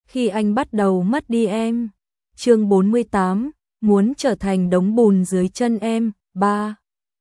khi anh bắt đầu mất đi em. Chương 48, muốn trở thành đống bùn dưới chân em. 3.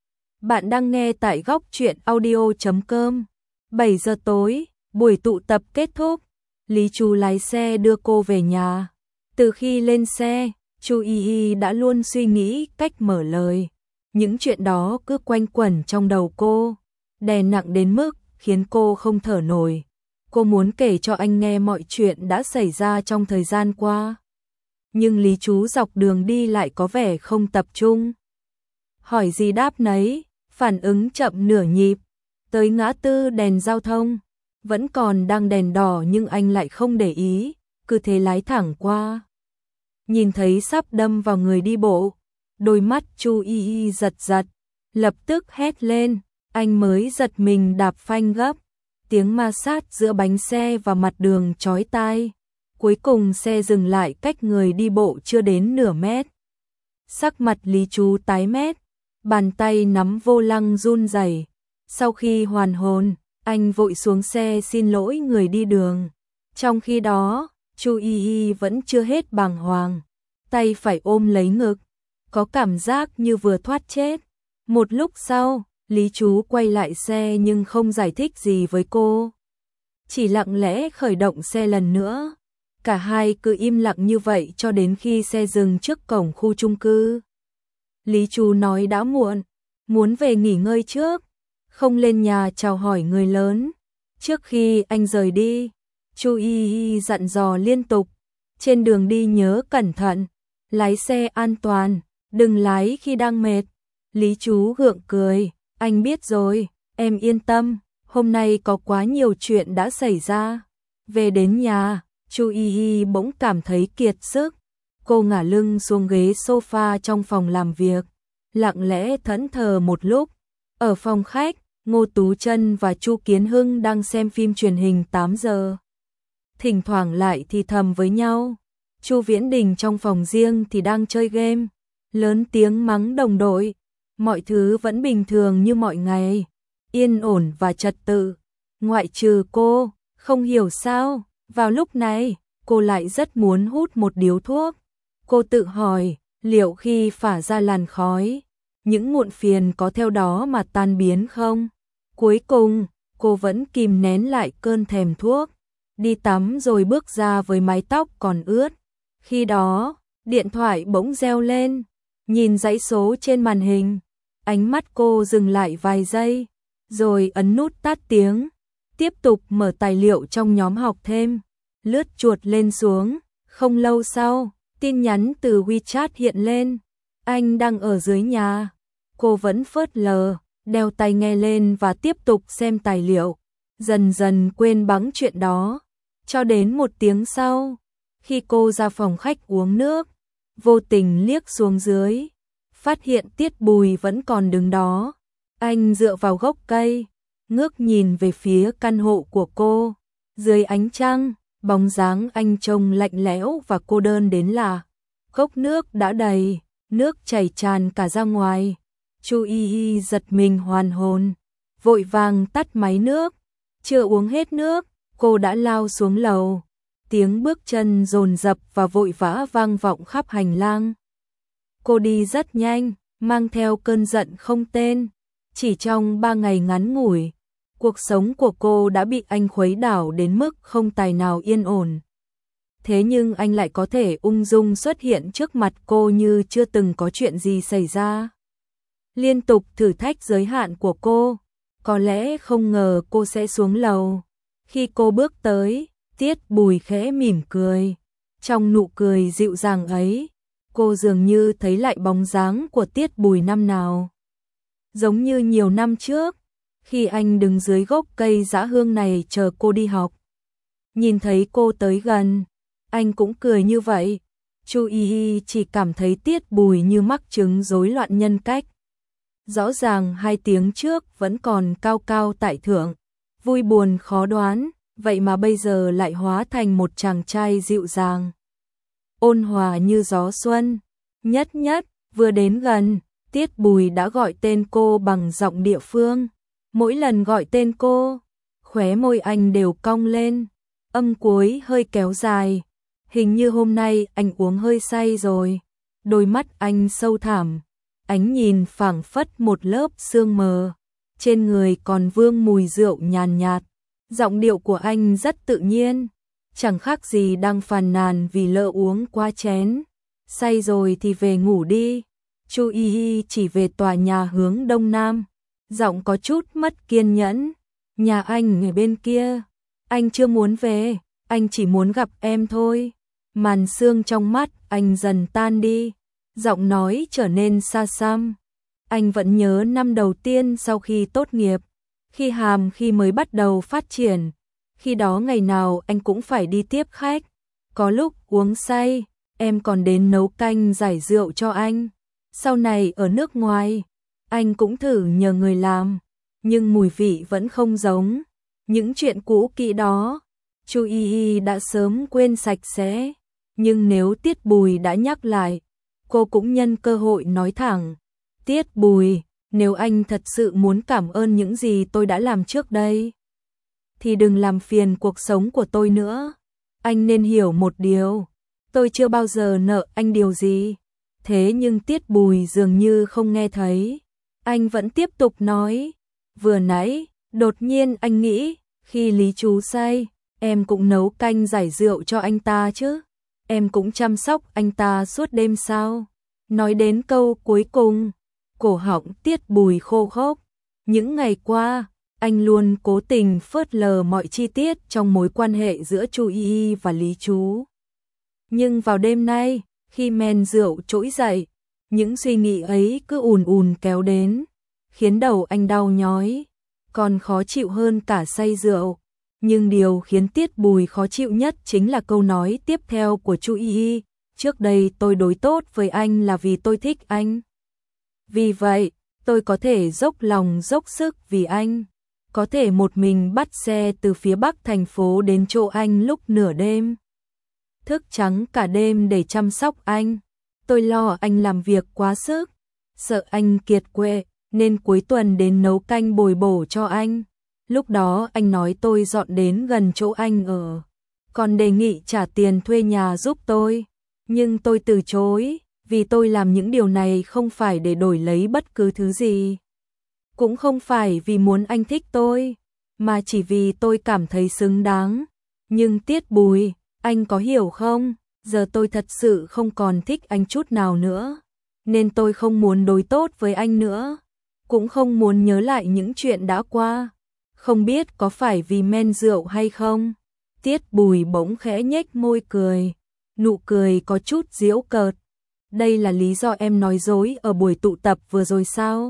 Bạn đang nghe tại góc truyện audio.com. 7 giờ tối, buổi tụ tập kết thúc. Lý Chu lái xe đưa cô về nhà. Từ khi lên xe, Chu Y Y đã luôn suy nghĩ cách mở lời. Những chuyện đó cứ quanh quẩn trong đầu cô, đè nặng đến mức khiến cô không thở nổi. Cô muốn kể cho anh nghe mọi chuyện đã xảy ra trong thời gian qua. Nhưng Lý Chú dọc đường đi lại có vẻ không tập trung. Hỏi gì đáp nấy, phản ứng chậm nửa nhịp. Tới ngã tư đèn giao thông, vẫn còn đang đèn đỏ nhưng anh lại không để ý, cứ thế lái thẳng qua. Nhìn thấy sắp đâm vào người đi bộ, đôi mắt Chu Y Y giật giật, lập tức hét lên, anh mới giật mình đạp phanh gấp. Tiếng ma sát giữa bánh xe và mặt đường chói tai. Cuối cùng xe dừng lại cách người đi bộ chưa đến nửa mét. Sắc mặt Lý Chú tái mét, bàn tay nắm vô lăng run rẩy. Sau khi hoàn hồn, anh vội xuống xe xin lỗi người đi đường. Trong khi đó, Chu Y Y vẫn chưa hết bàng hoàng, tay phải ôm lấy ngực, có cảm giác như vừa thoát chết. Một lúc sau, Lý Chú quay lại xe nhưng không giải thích gì với cô. Chỉ lặng lẽ khởi động xe lần nữa. Cả hai cứ im lặng như vậy cho đến khi xe dừng trước cổng khu chung cư. Lý Chú nói đã muộn, muốn về nghỉ ngơi trước, không lên nhà chào hỏi người lớn. Trước khi anh rời đi, Chu Y Y dặn dò liên tục, trên đường đi nhớ cẩn thận, lái xe an toàn, đừng lái khi đang mệt. Lý Chú gượng cười, anh biết rồi, em yên tâm, hôm nay có quá nhiều chuyện đã xảy ra. Về đến nhà, Chu Y Y bỗng cảm thấy kiệt sức. Cô ngả lưng xuống ghế sofa trong phòng làm việc, lặng lẽ thẫn thờ một lúc. Ở phòng khách, Ngô Tú Chân và Chu Kiến Hưng đang xem phim truyền hình 8 giờ. Thỉnh thoảng lại thì thầm với nhau. Chu Viễn Đình trong phòng riêng thì đang chơi game, lớn tiếng mắng đồng đội. Mọi thứ vẫn bình thường như mọi ngày, yên ổn và trật tự. Ngoại trừ cô, không hiểu sao, vào lúc này, cô lại rất muốn hút một điếu thuốc. Cô tự hỏi, liệu khi phả ra làn khói, những muộn phiền có theo đó mà tan biến không? Cuối cùng, cô vẫn kìm nén lại cơn thèm thuốc, đi tắm rồi bước ra với mái tóc còn ướt. Khi đó, điện thoại bỗng reo lên, nhìn dãy số trên màn hình. Ánh mắt cô dừng lại vài giây, rồi ấn nút tắt tiếng, tiếp tục mở tài liệu trong nhóm học thêm, lướt chuột lên xuống. Không lâu sau, tin nhắn từ WeChat hiện lên, anh đang ở dưới nhà. Cô vẫn phớt lờ, đeo tai nghe lên và tiếp tục xem tài liệu, dần dần quên bẵng chuyện đó. Cho đến 1 tiếng sau, khi cô ra phòng khách uống nước, vô tình liếc xuống dưới, phát hiện Tiết Bùi vẫn còn đứng đó. Anh dựa vào gốc cây, ngước nhìn về phía căn hộ của cô. Dưới ánh trăng, bóng dáng anh trông lạnh lẽo và cô đơn đến lạ. Cốc nước đã đầy, nước chảy tràn cả ra ngoài. Chu Y Y giật mình hoàn hồn, vội vàng tắt máy nước. Chưa uống hết nước, cô đã lao xuống lầu. Tiếng bước chân dồn dập và vội vã vang vọng khắp hành lang. Cô đi rất nhanh, mang theo cơn giận không tên. Chỉ trong 3 ngày ngắn ngủi, cuộc sống của cô đã bị anh khuấy đảo đến mức không tài nào yên ổn. Thế nhưng anh lại có thể ung dung xuất hiện trước mặt cô như chưa từng có chuyện gì xảy ra. Liên tục thử thách giới hạn của cô, có lẽ không ngờ cô sẽ xuống lầu. Khi cô bước tới, Tiết Bùi khẽ mỉm cười. Trong nụ cười dịu dàng ấy, cô dường như thấy lại bóng dáng của Tiết Bùi năm nào. Giống như nhiều năm trước, khi anh đứng dưới gốc cây dã hương này chờ cô đi học. Nhìn thấy cô tới gần, anh cũng cười như vậy. Chu Y Y chỉ cảm thấy Tiết Bùi như mắc chứng rối loạn nhân cách. Rõ ràng 2 tiếng trước vẫn còn cao cao tại thượng, vui buồn khó đoán, vậy mà bây giờ lại hóa thành một chàng trai dịu dàng, ôn hòa như gió xuân. Nhất nhất, vừa đến gần, Tiết Bùi đã gọi tên cô bằng giọng địa phương. Mỗi lần gọi tên cô, khóe môi anh đều cong lên, âm cuối hơi kéo dài, Hình như hôm nay anh uống hơi say rồi. Đôi mắt anh sâu thẳm, ánh nhìn phảng phất một lớp sương mờ, trên người còn vương mùi rượu nhàn nhạt. Giọng điệu của anh rất tự nhiên, chẳng khác gì đang phàn nàn vì lỡ uống quá chén. Say rồi thì về ngủ đi. Chu Y Y chỉ về tòa nhà hướng đông nam, giọng có chút mất kiên nhẫn. Nhà anh ở bên kia, anh chưa muốn về, anh chỉ muốn gặp em thôi. Màn sương trong mắt anh dần tan đi, giọng nói trở nên xa xăm. Anh vẫn nhớ năm đầu tiên sau khi tốt nghiệp, khi mới bắt đầu phát triển. Khi đó ngày nào anh cũng phải đi tiếp khách, có lúc uống say, em còn đến nấu canh giải rượu cho anh. Sau này ở nước ngoài, anh cũng thử nhờ người làm, nhưng mùi vị vẫn không giống. Những chuyện cũ kỹ đó, Chu Y Y đã sớm quên sạch sẽ, nhưng nếu Tiết Bùi đã nhắc lại, cô cũng nhân cơ hội nói thẳng. Tiết Bùi, nếu anh thật sự muốn cảm ơn những gì tôi đã làm trước đây, thì đừng làm phiền cuộc sống của tôi nữa. Anh nên hiểu một điều, tôi chưa bao giờ nợ anh điều gì. Thế nhưng Tiết Bùi dường như không nghe thấy. Anh vẫn tiếp tục nói, vừa nãy, đột nhiên anh nghĩ, khi Lý chú say, em cũng nấu canh giải rượu cho anh ta chứ. Em cũng chăm sóc anh ta suốt đêm sao. Nói đến câu cuối cùng, cổ họng Tiết Bùi khô khốc. Những ngày qua, anh luôn cố tình phớt lờ mọi chi tiết trong mối quan hệ giữa Chu Y Y và Lý chú. Nhưng vào đêm nay, khi men rượu trỗi dậy, những suy nghĩ ấy cứ ùn ùn kéo đến, khiến đầu anh đau nhói, còn khó chịu hơn cả say rượu. Nhưng điều khiến Tiết Bùi khó chịu nhất chính là câu nói tiếp theo của Chu Y Y. Trước đây tôi đối tốt với anh là vì tôi thích anh. Vì vậy, tôi có thể dốc lòng dốc sức vì anh. Có thể một mình bắt xe từ phía bắc thành phố đến chỗ anh lúc nửa đêm. Thức trắng cả đêm để chăm sóc anh. Tôi lo anh làm việc quá sức, sợ anh kiệt quệ, nên cuối tuần đến nấu canh bồi bổ cho anh. Lúc đó anh nói tôi dọn đến gần chỗ anh ở, còn đề nghị trả tiền thuê nhà giúp tôi. Nhưng tôi từ chối, vì tôi làm những điều này không phải để đổi lấy bất cứ thứ gì. Cũng không phải vì muốn anh thích tôi, mà chỉ vì tôi cảm thấy xứng đáng. Nhưng Tiết Bùi, anh có hiểu không? Giờ tôi thật sự không còn thích anh chút nào nữa, nên tôi không muốn đối tốt với anh nữa, cũng không muốn nhớ lại những chuyện đã qua. Không biết có phải vì men rượu hay không? Tiết Bùi bỗng khẽ nhếch môi cười, nụ cười có chút giễu cợt. Đây là lý do em nói dối ở buổi tụ tập vừa rồi sao?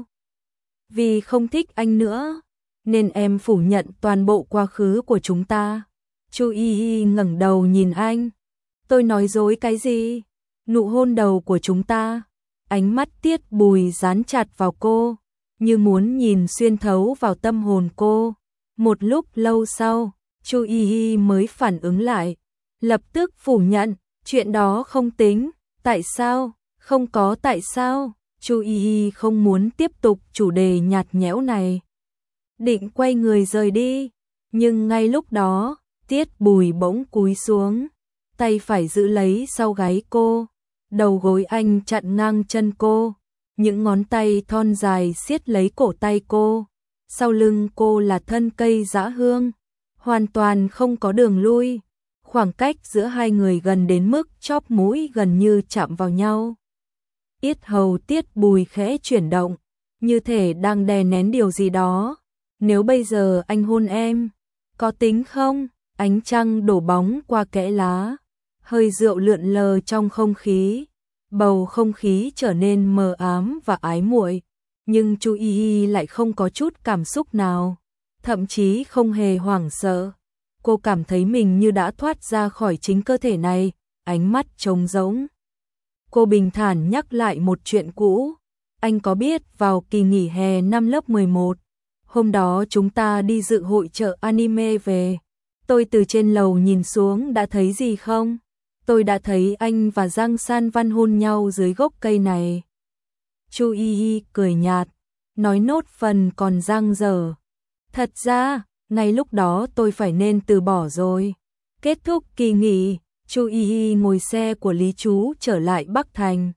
Vì không thích anh nữa, nên em phủ nhận toàn bộ quá khứ của chúng ta. Chu Y Y ngẩng đầu nhìn anh. Tôi nói dối cái gì? Nụ hôn đầu của chúng ta. Ánh mắt Tiết Bùi dán chặt vào cô, như muốn nhìn xuyên thấu vào tâm hồn cô. Một lúc lâu sau, Chu Y Y mới phản ứng lại, lập tức phủ nhận, chuyện đó không tính. Tại sao? Không có tại sao. Chu Y Y không muốn tiếp tục chủ đề nhạt nhẽo này, định quay người rời đi, nhưng ngay lúc đó, Tiết Bùi bỗng cúi xuống, tay phải giữ lấy sau gáy cô, đầu gối anh chặn ngang chân cô, những ngón tay thon dài siết lấy cổ tay cô. Sau lưng cô là thân cây dã hương, hoàn toàn không có đường lui, khoảng cách giữa hai người gần đến mức chóp mũi gần như chạm vào nhau. Yết hầu Tiết Bùi khẽ chuyển động, như thể đang đè nén điều gì đó. Nếu bây giờ anh hôn em, có tính không? Ánh trăng đổ bóng qua kẽ lá, hơi rượu lượn lờ trong không khí, bầu không khí trở nên mờ ám và ái muội. Nhưng Chu Y Y lại không có chút cảm xúc nào, thậm chí không hề hoảng sợ. Cô cảm thấy mình như đã thoát ra khỏi chính cơ thể này, ánh mắt trống rỗng. Cô bình thản nhắc lại một chuyện cũ. Anh có biết vào kỳ nghỉ hè năm lớp 11, hôm đó chúng ta đi dự hội chợ anime về, tôi từ trên lầu nhìn xuống đã thấy gì không? Tôi đã thấy anh và Giang San Văn hôn nhau dưới gốc cây này. Chu Y Y cười nhạt, nói nốt phần còn dang dở. Thật ra, ngay lúc đó tôi phải nên từ bỏ rồi. Kết thúc kỳ nghỉ, Chu Y Y ngồi xe của Lý Chú trở lại Bắc Thành.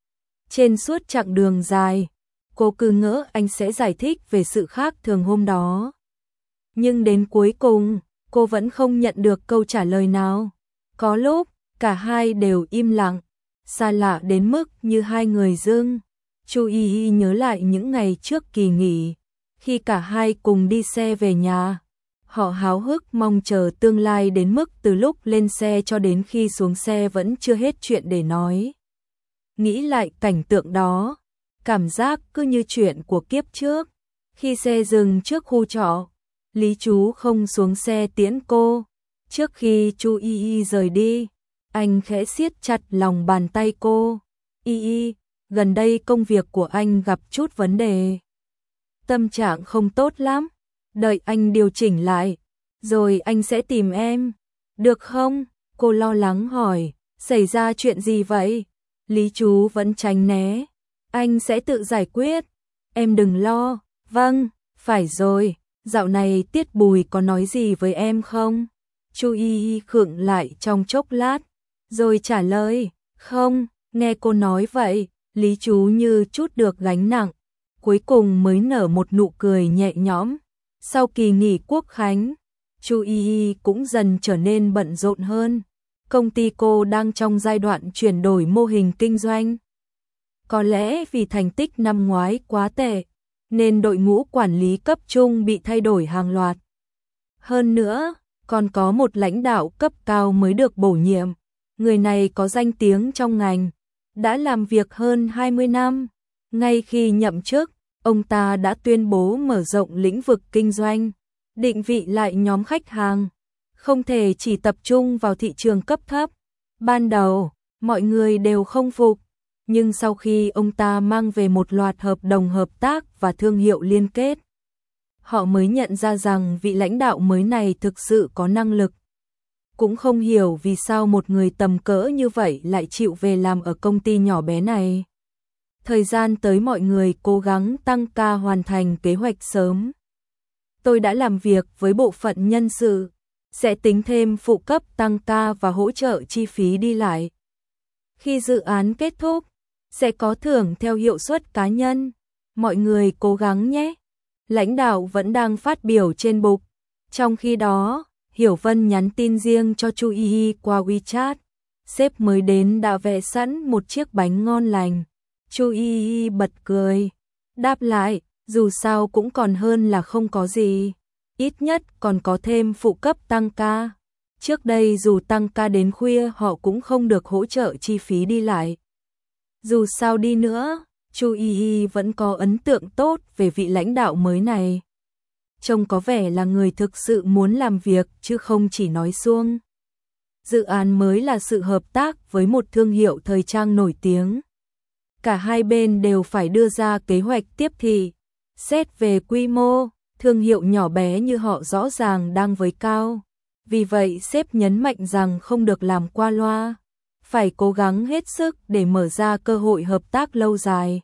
Trên suốt chặng đường dài, cô cứ ngỡ anh sẽ giải thích về sự khác thường hôm đó. Nhưng đến cuối cùng, cô vẫn không nhận được câu trả lời nào. Có lúc, cả hai đều im lặng, xa lạ đến mức như hai người dưng. Chu Y Y nhớ lại những ngày trước kỳ nghỉ, khi cả hai cùng đi xe về nhà. Họ háo hức mong chờ tương lai đến mức từ lúc lên xe cho đến khi xuống xe vẫn chưa hết chuyện để nói. Nghĩ lại cảnh tượng đó, cảm giác cứ như chuyện của kiếp trước. Khi xe dừng trước khu trọ, Lý Chú không xuống xe tiễn cô. Trước khi Chu Y Y rời đi, anh khẽ siết chặt lòng bàn tay cô. Y Y, gần đây công việc của anh gặp chút vấn đề. Tâm trạng không tốt lắm, đợi anh điều chỉnh lại, rồi anh sẽ tìm em. Được không? Cô lo lắng hỏi, xảy ra chuyện gì vậy? Lý Chú vẫn tránh né. Anh sẽ tự giải quyết, em đừng lo. Vâng, phải rồi, dạo này Tiết Bùi có nói gì với em không? Chu Y Y khựng lại trong chốc lát, rồi trả lời, không. Nghe cô nói vậy, Lý Chú như trút được gánh nặng, cuối cùng mới nở một nụ cười nhẹ nhõm. Sau kỳ nghỉ Quốc khánh, Chu Y Y cũng dần trở nên bận rộn hơn. Công ty cô đang trong giai đoạn chuyển đổi mô hình kinh doanh. Có lẽ vì thành tích năm ngoái quá tệ, nên đội ngũ quản lý cấp trung bị thay đổi hàng loạt. Hơn nữa, còn có một lãnh đạo cấp cao mới được bổ nhiệm. Người này có danh tiếng trong ngành, đã làm việc hơn 20 năm. Ngay khi nhậm chức, ông ta đã tuyên bố mở rộng lĩnh vực kinh doanh, định vị lại nhóm khách hàng, không thể chỉ tập trung vào thị trường cấp thấp. Ban đầu, mọi người đều không phục, nhưng sau khi ông ta mang về một loạt hợp đồng hợp tác và thương hiệu liên kết, họ mới nhận ra rằng vị lãnh đạo mới này thực sự có năng lực. Cũng không hiểu vì sao một người tầm cỡ như vậy lại chịu về làm ở công ty nhỏ bé này. Thời gian tới mọi người cố gắng tăng ca hoàn thành kế hoạch sớm. Tôi đã làm việc với bộ phận nhân sự, sẽ tính thêm phụ cấp tăng ca và hỗ trợ chi phí đi lại. Khi dự án kết thúc, sẽ có thưởng theo hiệu suất cá nhân. Mọi người cố gắng nhé. Lãnh đạo vẫn đang phát biểu trên bục. Trong khi đó, Hiểu Vân nhắn tin riêng cho Chu Y Y qua WeChat. Sếp mới đến đã vẽ sẵn một chiếc bánh ngon lành. Chu Y Y bật cười, đáp lại, dù sao cũng còn hơn là không có gì. Ít nhất còn có thêm phụ cấp tăng ca. Trước đây dù tăng ca đến khuya họ cũng không được hỗ trợ chi phí đi lại. Dù sao đi nữa, Chu Y Y vẫn có ấn tượng tốt về vị lãnh đạo mới này. Trông có vẻ là người thực sự muốn làm việc chứ không chỉ nói suông. Dự án mới là sự hợp tác với một thương hiệu thời trang nổi tiếng. Cả hai bên đều phải đưa ra kế hoạch tiếp thị. Xét về quy mô, thương hiệu nhỏ bé như họ rõ ràng đang với cao. Vì vậy sếp nhấn mạnh rằng không được làm qua loa, phải cố gắng hết sức để mở ra cơ hội hợp tác lâu dài.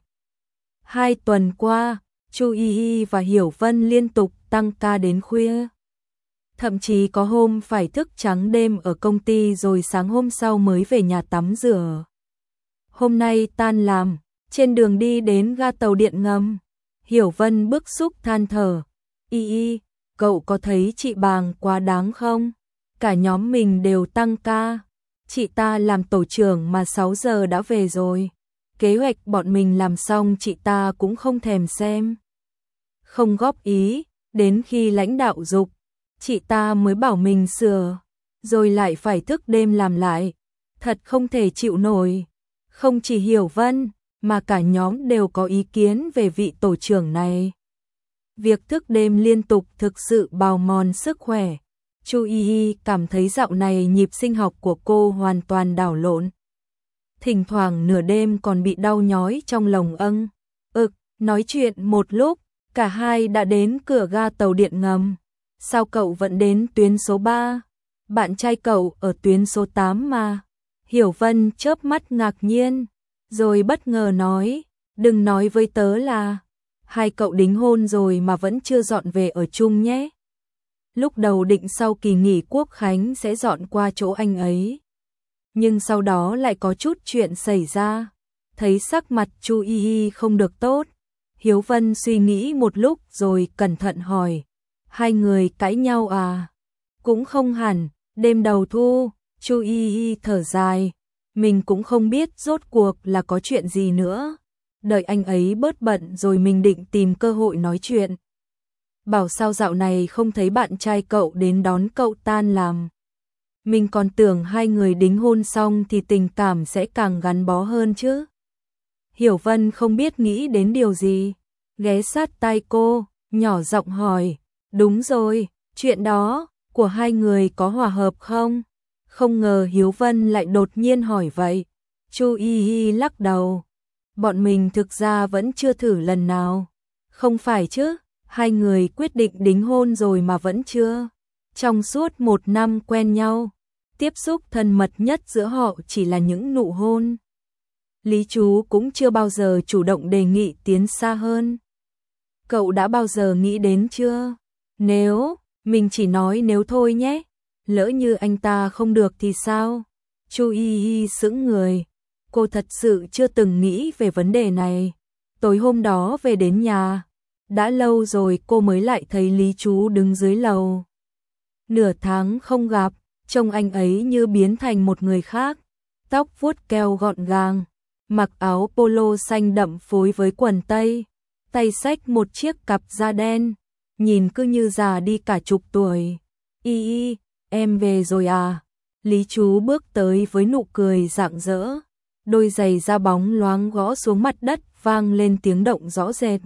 2 tuần qua, Chu Y Y và Hiểu Vân liên tục tăng ca đến khuya. Thậm chí có hôm phải thức trắng đêm ở công ty rồi sáng hôm sau mới về nhà tắm rửa. Hôm nay tan làm, trên đường đi đến ga tàu điện ngầm, Hiểu Vân bức xúc than thở. Y Y, cậu có thấy chị Bàng quá đáng không? Cả nhóm mình đều tăng ca. Chị ta làm tổ trưởng mà 6 giờ đã về rồi. Kế hoạch bọn mình làm xong chị ta cũng không thèm xem. Không góp ý, đến khi lãnh đạo giục, chị ta mới bảo mình sửa, rồi lại phải thức đêm làm lại. Thật không thể chịu nổi. Không chỉ Hiểu Vân, mà cả nhóm đều có ý kiến về vị tổ trưởng này. Việc thức đêm liên tục thực sự bào mòn sức khỏe. Chu Y Y cảm thấy dạo này nhịp sinh học của cô hoàn toàn đảo lộn. Thỉnh thoảng nửa đêm còn bị đau nhói trong lồng âng. Nói chuyện một lúc, cả hai đã đến cửa ga tàu điện ngầm. Sao cậu vẫn đến tuyến số 3? Bạn trai cậu ở tuyến số 8 mà. Hiểu Vân chớp mắt ngạc nhiên, rồi bất ngờ nói, đừng nói với tớ là hai cậu đính hôn rồi mà vẫn chưa dọn về ở chung nhé. Lúc đầu định sau kỳ nghỉ Quốc khánh sẽ dọn qua chỗ anh ấy. nhưng sau đó lại có chút chuyện xảy ra. Thấy sắc mặt Chu Y Y không được tốt, Hiếu Vân suy nghĩ một lúc rồi cẩn thận hỏi, hai người cãi nhau à? Cũng không hẳn, đêm đầu thu, Chu Y Y thở dài, mình cũng không biết rốt cuộc là có chuyện gì nữa. Đợi anh ấy bớt bận rồi mình định tìm cơ hội nói chuyện. Bảo sao dạo này không thấy bạn trai cậu đến đón cậu tan làm. Mình còn tưởng hai người đính hôn xong thì tình cảm sẽ càng gắn bó hơn chứ. Hiểu Vân không biết nghĩ đến điều gì, ghé sát tai cô, nhỏ giọng hỏi, đúng rồi, chuyện đó, của hai người có hòa hợp không? Không ngờ Hiếu Vân lại đột nhiên hỏi vậy. Chu Y Y lắc đầu, bọn mình thực ra vẫn chưa thử lần nào. Không phải chứ, hai người quyết định đính hôn rồi mà vẫn chưa. Trong suốt 1 năm quen nhau, tiếp xúc thân mật nhất giữa họ chỉ là những nụ hôn. Lý Chú cũng chưa bao giờ chủ động đề nghị tiến xa hơn. Cậu đã bao giờ nghĩ đến chưa? Nếu, mình chỉ nói nếu thôi nhé. Lỡ như anh ta không được thì sao? Chu Y Y sững người. Cô thật sự chưa từng nghĩ về vấn đề này. Tối hôm đó về đến nhà, đã lâu rồi cô mới lại thấy Lý Chú đứng dưới lầu. Nửa tháng không gặp, trông anh ấy như biến thành một người khác. Tóc vuốt keo gọn gàng, mặc áo polo xanh đậm phối với quần tây, tay xách một chiếc cặp da đen, nhìn cứ như già đi cả chục tuổi. Y Y, em về rồi à? Lý Chú bước tới với nụ cười rạng rỡ, đôi giày da bóng loáng gõ xuống mặt đất vang lên tiếng động rõ rệt.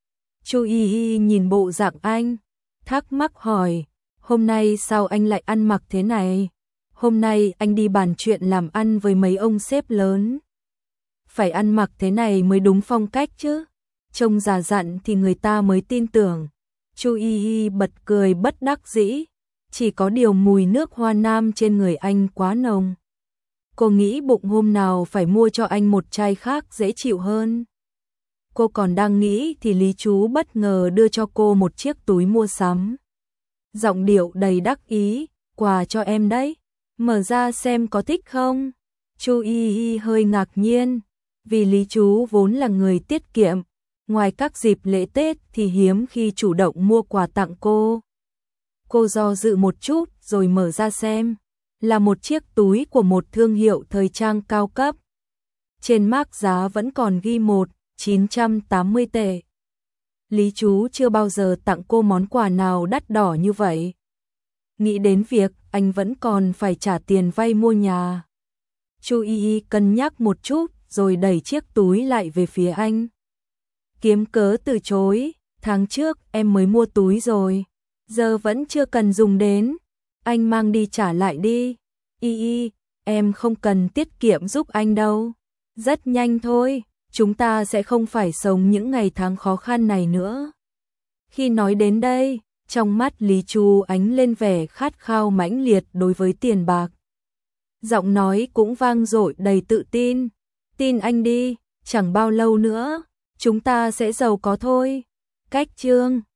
Chu Y Y nhìn bộ dạng anh, thắc mắc hỏi, hôm nay sao anh lại ăn mặc thế này? Hôm nay anh đi bàn chuyện làm ăn với mấy ông sếp lớn. Phải ăn mặc thế này mới đúng phong cách chứ. Trông già dặn thì người ta mới tin tưởng. Chu Y Y bật cười bất đắc dĩ. Chỉ có điều mùi nước hoa nam trên người anh quá nồng. Cô nghĩ bụng hôm nào phải mua cho anh một chai khác dễ chịu hơn. Cô còn đang nghĩ thì Lý Chú bất ngờ đưa cho cô một chiếc túi mua sắm. Giọng điệu đầy đắc ý, quà cho em đấy. Mở ra xem có thích không? Chu Y Y hơi ngạc nhiên, vì Lý Chú vốn là người tiết kiệm, ngoài các dịp lễ Tết thì hiếm khi chủ động mua quà tặng cô. Cô do dự một chút rồi mở ra xem, là một chiếc túi của một thương hiệu thời trang cao cấp. Trên mác giá vẫn còn ghi 1.980 tệ. Lý Chú chưa bao giờ tặng cô món quà nào đắt đỏ như vậy. Nghĩ đến việc anh vẫn còn phải trả tiền vay mua nhà, Chu Y Y cân nhắc một chút rồi đẩy chiếc túi lại về phía anh. Kiếm cớ từ chối, tháng trước em mới mua túi rồi, giờ vẫn chưa cần dùng đến, anh mang đi trả lại đi. Y Y, em không cần tiết kiệm giúp anh đâu, rất nhanh thôi, chúng ta sẽ không phải sống những ngày tháng khó khăn này nữa. Khi nói đến đây, trong mắt Lý Chú ánh lên vẻ khát khao mãnh liệt đối với tiền bạc. Giọng nói cũng vang dội đầy tự tin. Tin anh đi, chẳng bao lâu nữa, chúng ta sẽ giàu có thôi. Cách chương